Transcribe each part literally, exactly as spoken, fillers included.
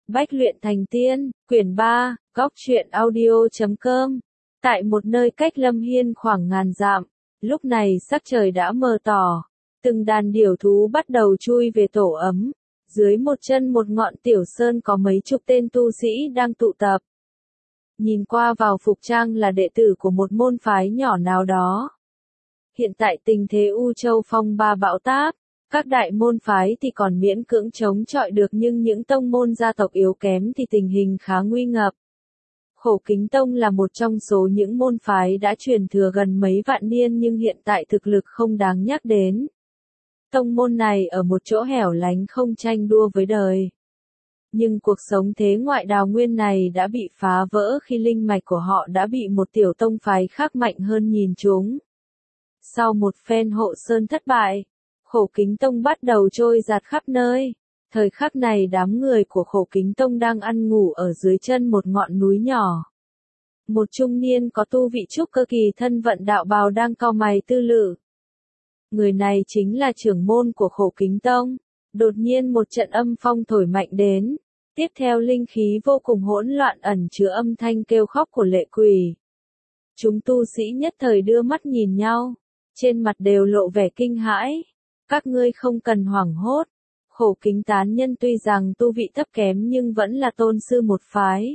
Bách luyện thành tiên, quyển ba, góc truyện audio chấm com. Tại một nơi cách Lâm Hiên khoảng ngàn dặm, lúc này sắc trời đã mờ tỏ, từng đàn điểu thú bắt đầu chui về tổ ấm. Dưới một chân một ngọn tiểu sơn có mấy chục tên tu sĩ đang tụ tập. Nhìn qua vào phục trang là đệ tử của một môn phái nhỏ nào đó. Hiện tại tình thế U Châu phong ba bão táp, các đại môn phái thì còn miễn cưỡng chống chọi được, nhưng những tông môn gia tộc yếu kém thì tình hình khá nguy ngập. Khổ Kính Tông là một trong số những môn phái đã truyền thừa gần mấy vạn niên nhưng hiện tại thực lực không đáng nhắc đến. Tông môn này ở một chỗ hẻo lánh không tranh đua với đời. Nhưng cuộc sống thế ngoại đào nguyên này đã bị phá vỡ khi linh mạch của họ đã bị một tiểu tông phái khác mạnh hơn nhìn chúng. Sau một phen hộ sơn thất bại, Khổ Kính Tông bắt đầu trôi dạt khắp nơi. Thời khắc này đám người của Khổ Kính Tông đang ăn ngủ ở dưới chân một ngọn núi nhỏ. Một trung niên có tu vị trúc cơ kỳ thân vận đạo bào đang cau mày tư lự. Người này chính là trưởng môn của Khổ Kính Tông. Đột nhiên một trận âm phong thổi mạnh đến. Tiếp theo linh khí vô cùng hỗn loạn ẩn chứa âm thanh kêu khóc của lệ quỷ. Chúng tu sĩ nhất thời đưa mắt nhìn nhau. Trên mặt đều lộ vẻ kinh hãi. Các ngươi không cần hoảng hốt. Khổ Kính tán nhân tuy rằng tu vị thấp kém nhưng vẫn là tôn sư một phái.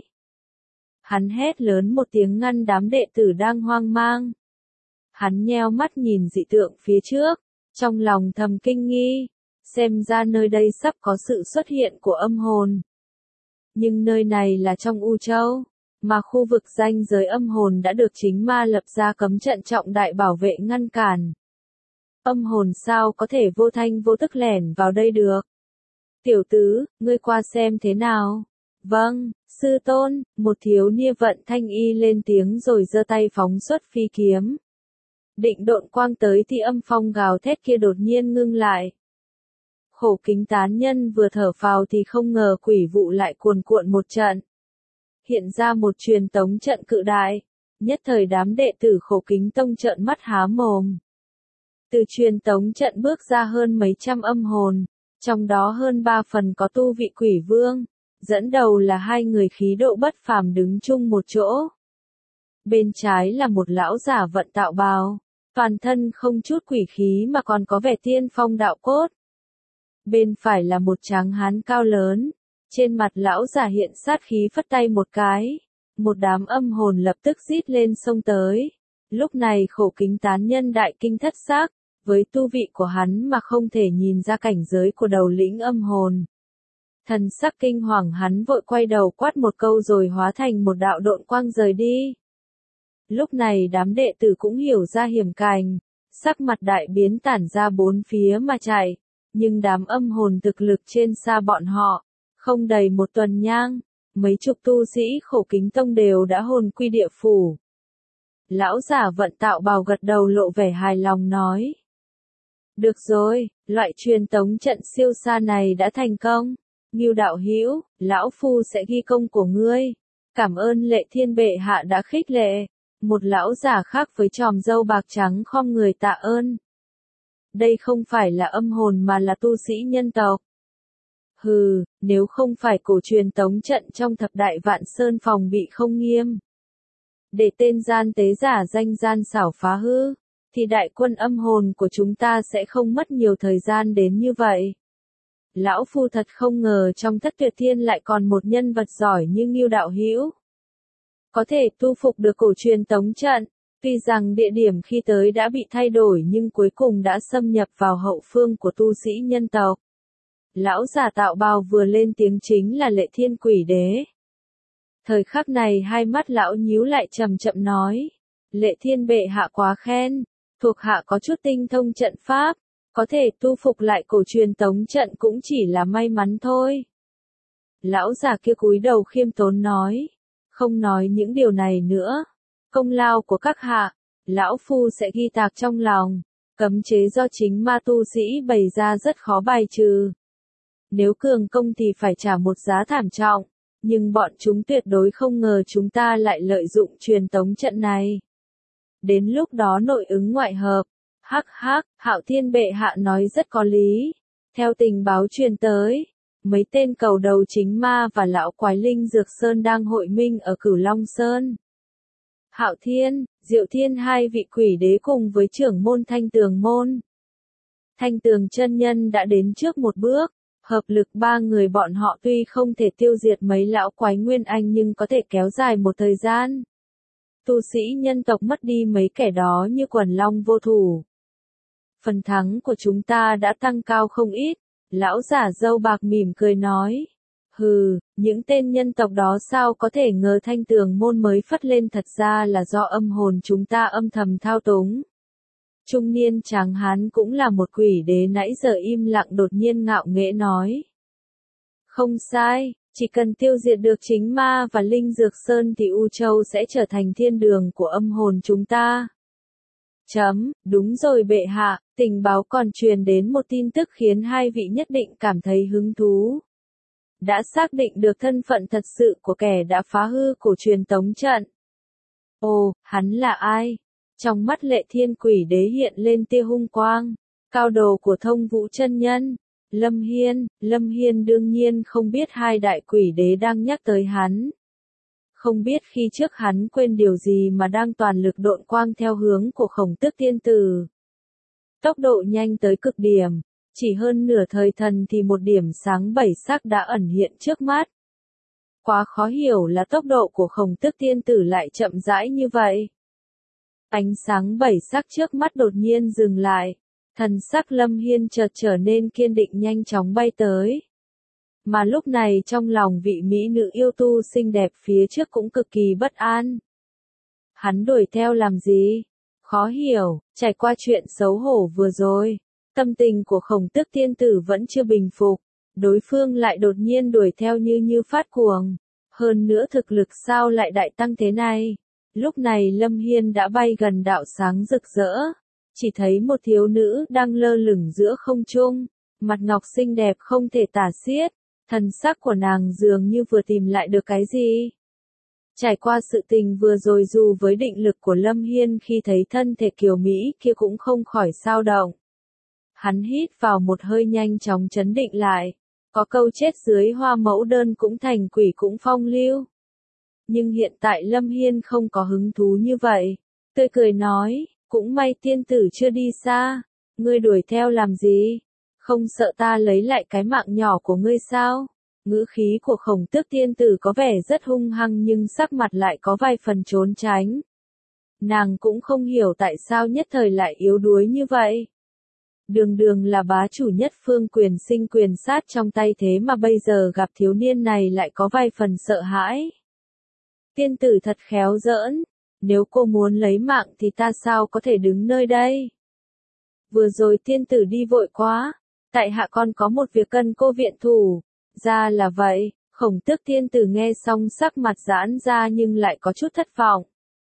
Hắn hét lớn một tiếng ngăn đám đệ tử đang hoang mang. Hắn nheo mắt nhìn dị tượng phía trước, trong lòng thầm kinh nghi, xem ra nơi đây sắp có sự xuất hiện của âm hồn. Nhưng nơi này là trong U Châu, mà khu vực ranh giới âm hồn đã được chính ma lập ra cấm trận trọng đại bảo vệ ngăn cản. Âm hồn sao có thể vô thanh vô tức lẻn vào đây được? Tiểu tứ, ngươi qua xem thế nào? Vâng, sư tôn, một thiếu niên vận thanh y lên tiếng rồi giơ tay phóng xuất phi kiếm. Định độn quang tới thì âm phong gào thét kia đột nhiên ngưng lại. Khổ Kính tán nhân vừa thở phào thì không ngờ quỷ vụ lại cuồn cuộn một trận. Hiện ra một truyền tống trận cự đại, nhất thời đám đệ tử Khổ Kính Tông trợn mắt há mồm. Từ truyền tống trận bước ra hơn mấy trăm âm hồn, trong đó hơn ba phần có tu vị quỷ vương, dẫn đầu là hai người khí độ bất phàm đứng chung một chỗ. Bên trái là một lão giả vận tạo bào, toàn thân không chút quỷ khí mà còn có vẻ tiên phong đạo cốt. Bên phải là một tráng hán cao lớn, trên mặt lão giả hiện sát khí phất tay một cái, một đám âm hồn lập tức rít lên xông tới. Lúc này Khổ Kính tán nhân đại kinh thất xác, với tu vị của hắn mà không thể nhìn ra cảnh giới của đầu lĩnh âm hồn. Thần sắc kinh hoàng hắn vội quay đầu quát một câu rồi hóa thành một đạo độn quang rời đi. Lúc này đám đệ tử cũng hiểu ra hiểm cảnh, sắc mặt đại biến tản ra bốn phía mà chạy, nhưng đám âm hồn thực lực trên xa bọn họ, không đầy một tuần nhang, mấy chục tu sĩ Khổ Kính Tông đều đã hồn quy địa phủ. Lão giả vận tạo bào gật đầu lộ vẻ hài lòng nói. Được rồi, loại truyền tống trận siêu xa này đã thành công. Ngưu đạo hữu, lão phu sẽ ghi công của ngươi. Cảm ơn Lệ Thiên bệ hạ đã khích lệ. Một lão giả khác với chòm râu bạc trắng khom người tạ ơn. Đây không phải là âm hồn mà là tu sĩ nhân tộc. Hừ, nếu không phải cổ truyền tống trận trong thập đại vạn sơn phòng bị không nghiêm. Để tên gian tế giả danh gian xảo phá hư, thì đại quân âm hồn của chúng ta sẽ không mất nhiều thời gian đến như vậy. Lão phu thật không ngờ trong Thất Tuyệt Thiên lại còn một nhân vật giỏi như Ngưu đạo hữu. Có thể tu phục được cổ truyền tống trận, tuy rằng địa điểm khi tới đã bị thay đổi nhưng cuối cùng đã xâm nhập vào hậu phương của tu sĩ nhân tộc. Lão giả tạo bào vừa lên tiếng chính là Lệ Thiên Quỷ Đế. Thời khắc này hai mắt lão nhíu lại chậm chậm nói. Lệ Thiên bệ hạ quá khen, thuộc hạ có chút tinh thông trận pháp, có thể tu phục lại cổ truyền tống trận cũng chỉ là may mắn thôi. Lão già kia cúi đầu khiêm tốn nói. Không nói những điều này nữa. Công lao của các hạ, lão phu sẽ ghi tạc trong lòng. Cấm chế do chính ma tu sĩ bày ra rất khó bài trừ. Nếu cường công thì phải trả một giá thảm trọng. Nhưng bọn chúng tuyệt đối không ngờ chúng ta lại lợi dụng truyền tống trận này. Đến lúc đó nội ứng ngoại hợp. Hắc hắc, Hạo Thiên bệ hạ nói rất có lý. Theo tình báo truyền tới, mấy tên cầu đầu chính ma và lão quái Linh Dược Sơn đang hội minh ở Cửu Long Sơn. Hạo Thiên, Diệu Thiên hai vị quỷ đế cùng với trưởng môn Thanh Tường Môn. Thanh Tường chân nhân đã đến trước một bước, hợp lực ba người bọn họ tuy không thể tiêu diệt mấy lão quái Nguyên Anh nhưng có thể kéo dài một thời gian. Tu sĩ nhân tộc mất đi mấy kẻ đó như quần long vô thủ. Phần thắng của chúng ta đã tăng cao không ít, lão giả râu bạc mỉm cười nói. Hừ, những tên nhân tộc đó sao có thể ngờ Thanh Tường Môn mới phất lên thật ra là do âm hồn chúng ta âm thầm thao túng. Trung niên tráng hán cũng là một quỷ đế nãy giờ im lặng đột nhiên ngạo nghễ nói. Không sai, chỉ cần tiêu diệt được chính ma và Linh Dược Sơn thì U Châu sẽ trở thành thiên đường của âm hồn chúng ta. Chấm, đúng rồi bệ hạ, tình báo còn truyền đến một tin tức khiến hai vị nhất định cảm thấy hứng thú. Đã xác định được thân phận thật sự của kẻ đã phá hư cổ truyền tống trận. Ồ, hắn là ai? Trong mắt Lệ Thiên quỷ đế hiện lên tia hung quang. Cao đồ của Thông Vũ chân nhân. Lâm Hiên, Lâm Hiên đương nhiên không biết hai đại quỷ đế đang nhắc tới hắn. Không biết khi trước hắn quên điều gì mà đang toàn lực độn quang theo hướng của Khổng Tước Tiên Tử. Tốc độ nhanh tới cực điểm, chỉ hơn nửa thời thần thì một điểm sáng bảy sắc đã ẩn hiện trước mắt. Quá khó hiểu là tốc độ của Khổng Tước Tiên Tử lại chậm rãi như vậy. Ánh sáng bảy sắc trước mắt đột nhiên dừng lại, thần sắc Lâm Hiên chợt trở nên kiên định nhanh chóng bay tới. Mà lúc này trong lòng vị mỹ nữ yêu tu xinh đẹp phía trước cũng cực kỳ bất an. Hắn đuổi theo làm gì? Khó hiểu, trải qua chuyện xấu hổ vừa rồi, tâm tình của Khổng Tước Tiên Tử vẫn chưa bình phục, đối phương lại đột nhiên đuổi theo như như phát cuồng. Hơn nữa thực lực sao lại đại tăng thế này? Lúc này Lâm Hiên đã bay gần đạo sáng rực rỡ, chỉ thấy một thiếu nữ đang lơ lửng giữa không trung, mặt ngọc xinh đẹp không thể tả xiết, thần sắc của nàng dường như vừa tìm lại được cái gì. Trải qua sự tình vừa rồi dù với định lực của Lâm Hiên khi thấy thân thể kiều Mỹ kia cũng không khỏi xao động. Hắn hít vào một hơi nhanh chóng trấn định lại, có câu chết dưới hoa mẫu đơn cũng thành quỷ cũng phong lưu. Nhưng hiện tại Lâm Hiên không có hứng thú như vậy, tươi cười nói, cũng may tiên tử chưa đi xa, ngươi đuổi theo làm gì, không sợ ta lấy lại cái mạng nhỏ của ngươi sao? Ngữ khí của Khổng Tước Tiên Tử có vẻ rất hung hăng nhưng sắc mặt lại có vài phần trốn tránh. Nàng cũng không hiểu tại sao nhất thời lại yếu đuối như vậy. Đường đường là bá chủ nhất phương quyền sinh quyền sát trong tay thế mà bây giờ gặp thiếu niên này lại có vài phần sợ hãi. Tiên tử thật khéo giỡn, nếu cô muốn lấy mạng thì ta sao có thể đứng nơi đây? Vừa rồi tiên tử đi vội quá, tại hạ còn có một việc cần cô viện thủ. Ra là vậy, Khổng Tước Tiên Tử nghe xong sắc mặt giãn ra nhưng lại có chút thất vọng.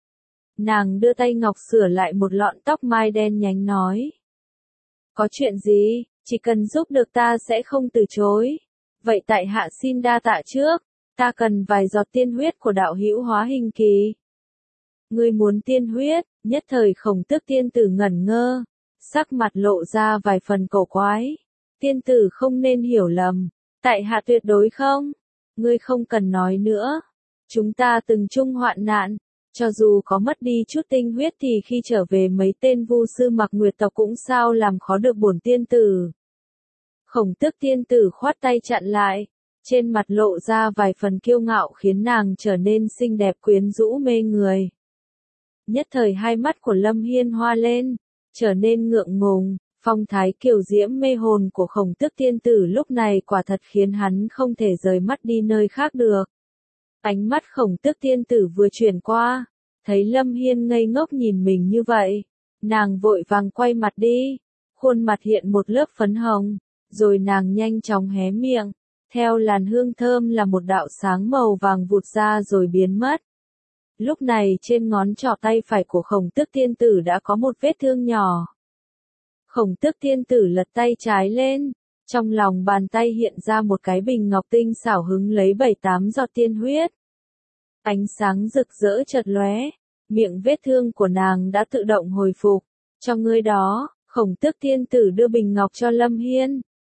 Nàng đưa tay ngọc sửa lại một lọn tóc mai đen nhánh nói. Có chuyện gì, chỉ cần giúp được ta sẽ không từ chối. Vậy tại hạ xin đa tạ trước, ta cần vài giọt tiên huyết của đạo hữu Hóa Hình Kỳ. Ngươi muốn tiên huyết, nhất thời Khổng Tước Tiên Tử ngẩn ngơ, sắc mặt lộ ra vài phần cổ quái. Tiên tử không nên hiểu lầm. Tại hạ tuyệt đối không, ngươi không cần nói nữa, chúng ta từng chung hoạn nạn, cho dù có mất đi chút tinh huyết thì khi trở về mấy tên vu sư mặc nguyệt tộc cũng sao làm khó được bổn tiên tử. Khổng Tước Tiên Tử khoát tay chặn lại, trên mặt lộ ra vài phần kiêu ngạo khiến nàng trở nên xinh đẹp quyến rũ mê người. Nhất thời hai mắt của Lâm Hiên hoa lên, trở nên ngượng ngùng. Phong thái kiều diễm mê hồn của Khổng Tước Tiên Tử lúc này quả thật khiến hắn không thể rời mắt đi nơi khác được. Ánh mắt Khổng Tước Tiên Tử vừa chuyển qua, thấy Lâm Hiên ngây ngốc nhìn mình như vậy, nàng vội vàng quay mặt đi, khuôn mặt hiện một lớp phấn hồng, rồi nàng nhanh chóng hé miệng, theo làn hương thơm là một đạo sáng màu vàng vụt ra rồi biến mất. Lúc này trên ngón trỏ tay phải của Khổng Tước Tiên Tử đã có một vết thương nhỏ. Khổng Tước Tiên Tử lật tay trái lên, trong lòng bàn tay hiện ra một cái bình ngọc tinh xảo hứng lấy bảy tám giọt tiên huyết. Ánh sáng rực rỡ chợt lóe, miệng vết thương của nàng đã tự động hồi phục. Cho ngươi đó, Khổng Tước Tiên Tử đưa bình ngọc cho Lâm Hiên,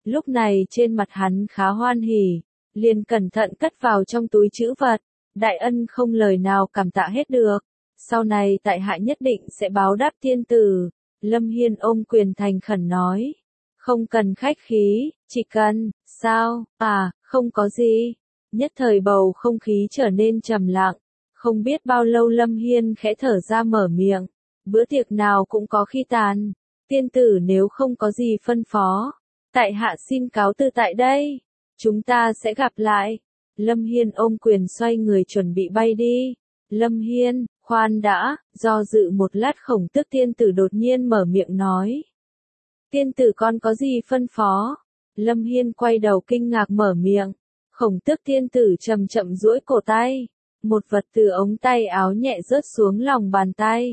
Lúc này trên mặt hắn khá hoan hỉ, liền cẩn thận cất vào trong túi trữ vật, đại ân không lời nào cảm tạ hết được, sau này tại hạ nhất định sẽ báo đáp tiên tử. Lâm Hiên ôm quyền thành khẩn nói, không cần khách khí, chỉ cần, sao, à, không có gì. Nhất thời bầu không khí trở nên trầm lặng, không biết bao lâu Lâm Hiên khẽ thở ra mở miệng, bữa tiệc nào cũng có khi tàn, tiên tử nếu không có gì phân phó, tại hạ xin cáo từ tại đây, chúng ta sẽ gặp lại. Lâm Hiên ôm quyền xoay người chuẩn bị bay đi. Lâm Hiên, khoan đã, do dự một lát Khổng Tước tiên tử đột nhiên mở miệng nói. Tiên tử con có gì phân phó? Lâm Hiên quay đầu kinh ngạc mở miệng. Khổng Tước tiên tử chậm chậm duỗi cổ tay, một vật từ ống tay áo nhẹ rớt xuống lòng bàn tay,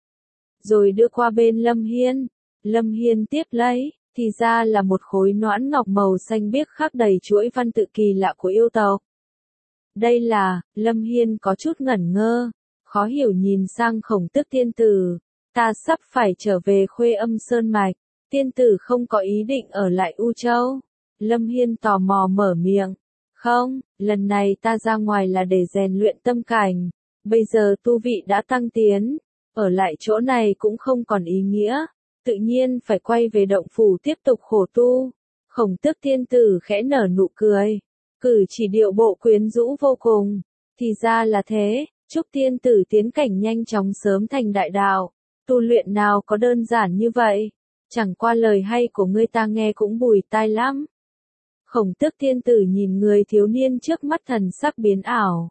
rồi đưa qua bên Lâm Hiên. Lâm Hiên tiếp lấy, thì ra là một khối noãn ngọc màu xanh biếc khắc đầy chuỗi văn tự kỳ lạ của yêu tộc. Đây là, Lâm Hiên có chút ngẩn ngơ, khó hiểu nhìn sang Khổng Tước tiên tử, ta sắp phải trở về Khuê Âm Sơn Mạch, tiên tử không có ý định ở lại U Châu. Lâm Hiên tò mò mở miệng, không, lần này ta ra ngoài là để rèn luyện tâm cảnh, bây giờ tu vị đã tăng tiến, ở lại chỗ này cũng không còn ý nghĩa, tự nhiên phải quay về động phủ tiếp tục khổ tu. Khổng Tước tiên tử khẽ nở nụ cười, cử chỉ điệu bộ quyến rũ vô cùng, thì ra là thế, chúc tiên tử tiến cảnh nhanh chóng sớm thành đại đạo, tu luyện nào có đơn giản như vậy, chẳng qua lời hay của ngươi ta nghe cũng bùi tai lắm. Khổng Tước tiên tử nhìn người thiếu niên trước mắt thần sắc biến ảo.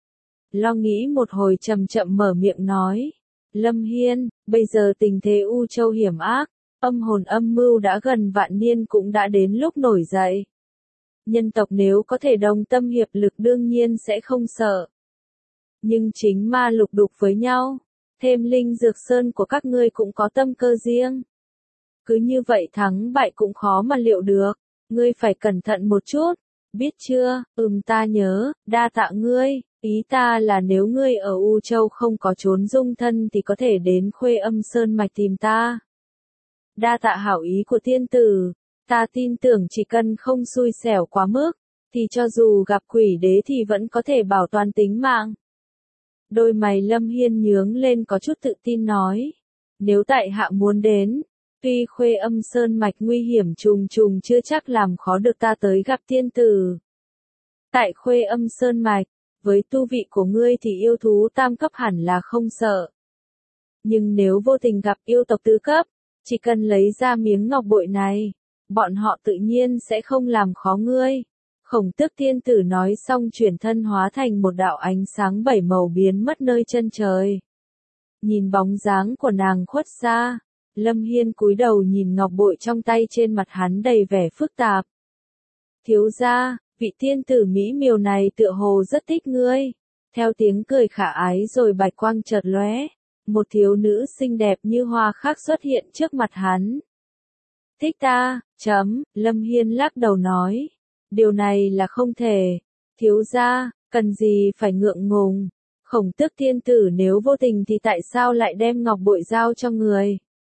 Lo nghĩ một hồi chậm chậm mở miệng nói. Lâm Hiên, bây giờ tình thế U Châu hiểm ác, âm hồn âm mưu đã gần vạn niên cũng đã đến lúc nổi dậy. Nhân tộc nếu có thể đồng tâm hiệp lực đương nhiên sẽ không sợ. Nhưng chính ma lục đục với nhau, thêm linh dược sơn của các ngươi cũng có tâm cơ riêng. Cứ như vậy thắng bại cũng khó mà liệu được. Ngươi phải cẩn thận một chút, biết chưa? Ừm ta nhớ, đa tạ ngươi, ý ta là nếu ngươi ở U Châu không có trốn dung thân thì có thể đến Khuê Âm Sơn Mạch tìm ta. Đa tạ hảo ý của tiên tử, ta tin tưởng chỉ cần không xui xẻo quá mức, thì cho dù gặp quỷ đế thì vẫn có thể bảo toàn tính mạng. Đôi mày Lâm Hiên nhướng lên có chút tự tin nói, nếu tại hạ muốn đến, tuy Khuê Âm Sơn Mạch nguy hiểm trùng trùng chưa chắc làm khó được ta tới gặp tiên tử. Tại Khuê Âm Sơn Mạch, với tu vị của ngươi thì yêu thú tam cấp hẳn là không sợ. Nhưng nếu vô tình gặp yêu tộc tứ cấp, chỉ cần lấy ra miếng ngọc bội này, bọn họ tự nhiên sẽ không làm khó ngươi. Khổng Tước tiên tử nói xong chuyển thân hóa thành một đạo ánh sáng bảy màu biến mất nơi chân trời. Nhìn bóng dáng của nàng khuất xa, Lâm Hiên cúi đầu nhìn ngọc bội trong tay, trên mặt hắn đầy vẻ phức tạp. Thiếu gia, vị tiên tử mỹ miều này tựa hồ rất thích ngươi. Theo tiếng cười khả ái rồi bạch quang chợt lóe, một thiếu nữ xinh đẹp như hoa khác xuất hiện trước mặt hắn. Thích ta, chấm, Lâm Hiên lắc đầu nói. Điều này là không thể. Thiếu gia, cần gì phải ngượng ngùng. Khổng Tước tiên tử nếu vô tình thì tại sao lại đem ngọc bội giao cho người?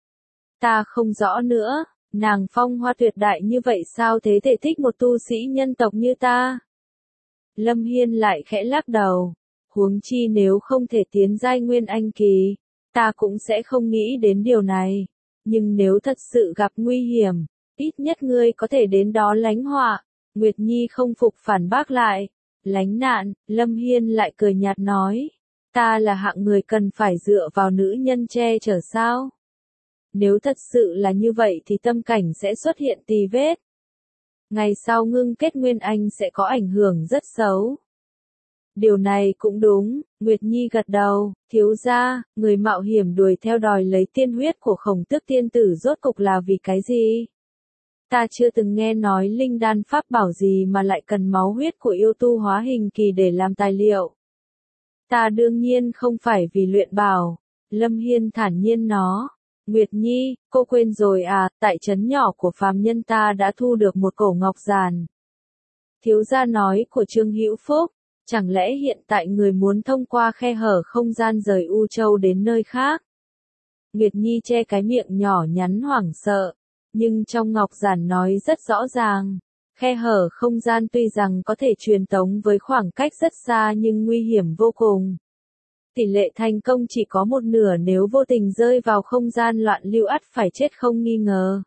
Ta không rõ nữa, nàng phong hoa tuyệt đại như vậy sao thế thể thích một tu sĩ nhân tộc như ta? Lâm Hiên lại khẽ lắc đầu, huống chi nếu không thể tiến giai nguyên anh kỳ, ta cũng sẽ không nghĩ đến điều này, nhưng nếu thật sự gặp nguy hiểm, ít nhất ngươi có thể đến đó lánh họa. Nguyệt Nhi không phục phản bác lại, lánh nạn, Lâm Hiên lại cười nhạt nói, ta là hạng người cần phải dựa vào nữ nhân che chở sao? Nếu thật sự là như vậy thì tâm cảnh sẽ xuất hiện tì vết. Ngày sau ngưng kết nguyên anh sẽ có ảnh hưởng rất xấu. Điều này cũng đúng, Nguyệt Nhi gật đầu, thiếu gia, người mạo hiểm đuổi theo đòi lấy tiên huyết của Khổng Tước tiên tử rốt cục là vì cái gì? Ta chưa từng nghe nói linh đan pháp bảo gì mà lại cần máu huyết của yêu tu hóa hình kỳ để làm tài liệu. Ta đương nhiên không phải vì luyện bảo, Lâm Hiên thản nhiên nó. Nguyệt Nhi, cô quên rồi à, tại trấn nhỏ của phàm nhân ta đã thu được một cổ ngọc giàn. Thiếu gia nói của Trương Hữu Phúc, chẳng lẽ hiện tại người muốn thông qua khe hở không gian rời U Châu đến nơi khác? Nguyệt Nhi che cái miệng nhỏ nhắn hoảng sợ, Nhưng trong ngọc giản nói rất rõ ràng, khe hở không gian tuy rằng có thể truyền tống với khoảng cách rất xa nhưng nguy hiểm vô cùng. Tỷ lệ thành công chỉ có một nửa, nếu vô tình rơi vào không gian loạn lưu ắt phải chết không nghi ngờ.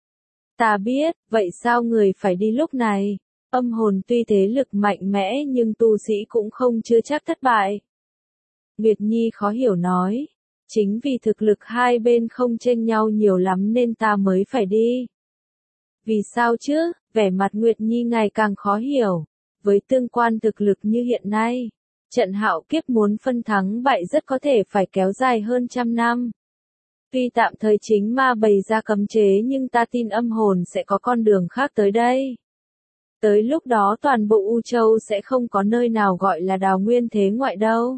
Ta biết, vậy sao người phải đi lúc này? Âm hồn tuy thế lực mạnh mẽ nhưng tu sĩ cũng không chưa chắc thất bại. Nguyệt Nhi khó hiểu nói, chính vì thực lực hai bên không chênh nhau nhiều lắm nên ta mới phải đi. Vì sao chứ? Vẻ mặt Nguyệt Nhi ngày càng khó hiểu. Với tương quan thực lực như hiện nay, trận hạo kiếp muốn phân thắng bại rất có thể phải kéo dài hơn trăm năm. Tuy tạm thời chính ma bày ra cấm chế nhưng ta tin âm hồn sẽ có con đường khác tới đây. Tới lúc đó toàn bộ U Châu sẽ không có nơi nào gọi là đào nguyên thế ngoại đâu.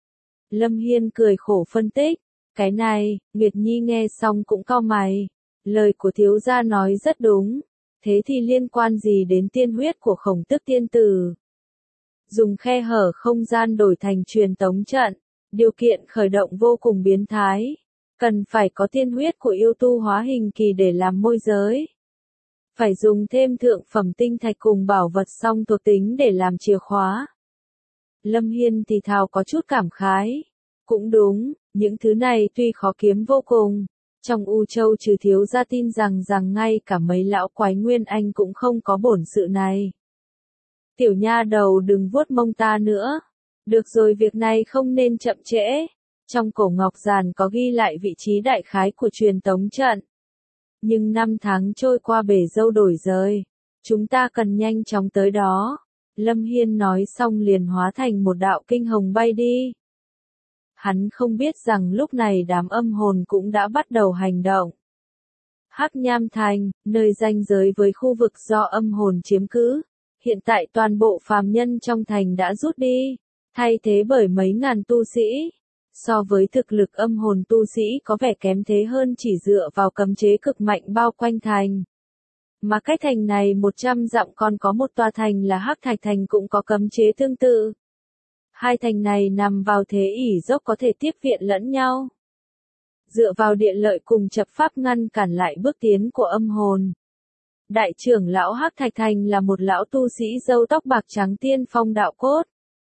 Lâm Hiên cười khổ phân tích, cái này, Nguyệt Nhi nghe xong cũng cau mày. Lời của thiếu gia nói rất đúng, thế thì liên quan gì đến tiên huyết của Khổng Tức tiên tử? Dùng khe hở không gian đổi thành truyền tống trận, điều kiện khởi động vô cùng biến thái, cần phải có tiên huyết của yêu tu hóa hình kỳ để làm môi giới. Phải dùng thêm thượng phẩm tinh thạch cùng bảo vật song thuộc tính để làm chìa khóa. Lâm Hiên thì thào có chút cảm khái. Cũng đúng, những thứ này tuy khó kiếm vô cùng. Trong U Châu trừ thiếu gia tin rằng rằng ngay cả mấy lão quái Nguyên Anh cũng không có bổn sự này. Tiểu nha đầu đừng vuốt mông ta nữa. Được rồi, việc này không nên chậm trễ. Trong cổ ngọc giản có ghi lại vị trí đại khái của truyền tống trận. Nhưng năm tháng trôi qua bể dâu đổi rời. Chúng ta cần nhanh chóng tới đó. Lâm Hiên nói xong liền hóa thành một đạo kinh hồng bay đi. Hắn không biết rằng lúc này đám âm hồn cũng đã bắt đầu hành động. Hắc Nham Thành, nơi ranh giới với khu vực do âm hồn chiếm cứ. Hiện tại toàn bộ phàm nhân trong thành đã rút đi, thay thế bởi mấy ngàn tu sĩ. So với thực lực âm hồn tu sĩ có vẻ kém thế hơn chỉ dựa vào cấm chế cực mạnh bao quanh thành. Mà cách thành này một trăm dặm còn có một tòa thành là Hắc Thạch Thành cũng có cấm chế tương tự. Hai thành này nằm vào thế ỷ dốc có thể tiếp viện lẫn nhau. Dựa vào địa lợi cùng chập pháp ngăn cản lại bước tiến của âm hồn. Đại trưởng lão Hắc Thạch Thành là một lão tu sĩ râu tóc bạc trắng tiên phong đạo cốt.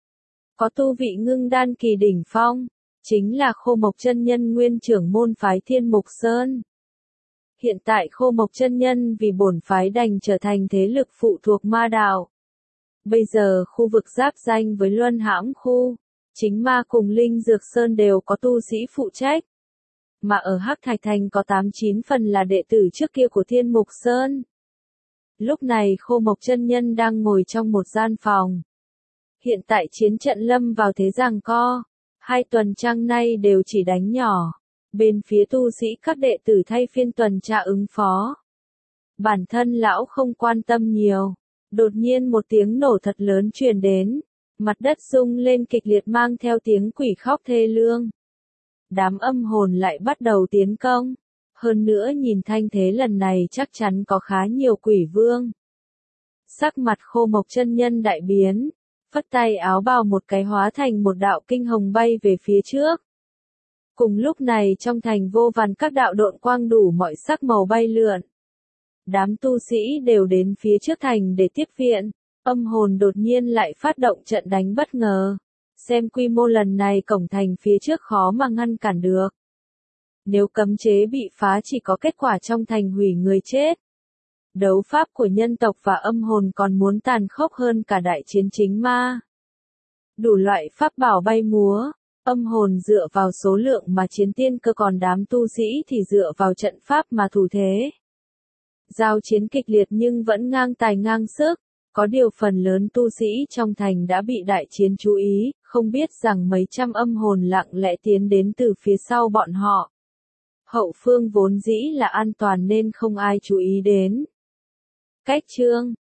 Có tu vị ngưng đan kỳ đỉnh phong, chính là Khô Mộc chân nhân nguyên trưởng môn phái Thiên Mục Sơn. Hiện tại Khô Mộc chân nhân vì bổn phái đành trở thành thế lực phụ thuộc ma đạo. Bây giờ khu vực giáp danh với Luân Hãm khu, chính ma cùng Linh Dược Sơn đều có tu sĩ phụ trách. Mà ở Hắc Thạch Thành có tám chín phần là đệ tử trước kia của Thiên Mục Sơn. Lúc này Khô Mộc chân nhân đang ngồi trong một gian phòng. Hiện tại chiến trận lâm vào thế giằng co, hai tuần trăng nay đều chỉ đánh nhỏ. Bên phía tu sĩ các đệ tử thay phiên tuần tra ứng phó. Bản thân lão không quan tâm nhiều. Đột nhiên một tiếng nổ thật lớn truyền đến. Mặt đất rung lên kịch liệt mang theo tiếng quỷ khóc thê lương. Đám âm hồn lại bắt đầu tiến công. Hơn nữa nhìn thanh thế lần này chắc chắn có khá nhiều quỷ vương. Sắc mặt Khô Mộc chân nhân đại biến. Phất tay áo bào một cái hóa thành một đạo kinh hồng bay về phía trước. Cùng lúc này trong thành vô vàn các đạo độn quang đủ mọi sắc màu bay lượn. Đám tu sĩ đều đến phía trước thành để tiếp viện. Âm hồn đột nhiên lại phát động trận đánh bất ngờ. Xem quy mô lần này cổng thành phía trước khó mà ngăn cản được. Nếu cấm chế bị phá chỉ có kết quả trong thành hủy người chết. Đấu pháp của nhân tộc và âm hồn còn muốn tàn khốc hơn cả đại chiến chính ma. Đủ loại pháp bảo bay múa. Âm hồn dựa vào số lượng mà chiến tiên cơ, còn đám tu sĩ thì dựa vào trận pháp mà thủ thế. Giao chiến kịch liệt nhưng vẫn ngang tài ngang sức. Có điều phần lớn tu sĩ trong thành đã bị đại chiến chú ý, không biết rằng mấy trăm âm hồn lặng lẽ tiến đến từ phía sau bọn họ. Hậu phương vốn dĩ là an toàn nên không ai chú ý đến. Cách chương